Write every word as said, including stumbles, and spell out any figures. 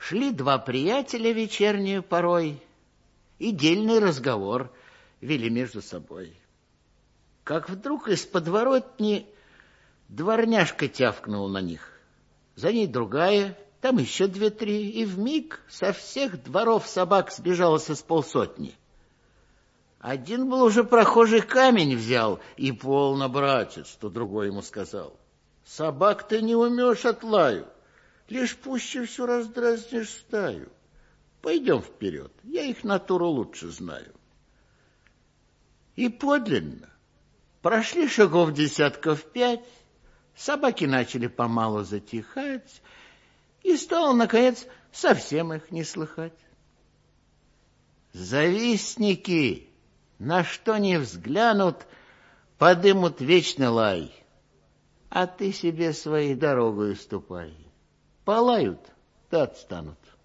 Шли два приятеля вечернюю порой, и дельный разговор вели между собой. Как вдруг из подворотни дворняжка тявкнула на них. За ней другая, там еще две-три, и вмиг со всех дворов собак сбежалось с полсотни. Один был уже прохожий камень взял, и полно, братец, что другой ему сказал. Собак ты не умешь от лаю, лишь пуще всю раздразнишь стаю. Пойдем вперед, я их натуру лучше знаю. И подлинно, прошли шагов десятков пять, собаки начали помалу затихать, и стало, наконец, совсем их не слыхать. Завистники, на что ни взглянут, подымут вечный лай, а ты себе своей дорогой ступай. Полают, да отстанут.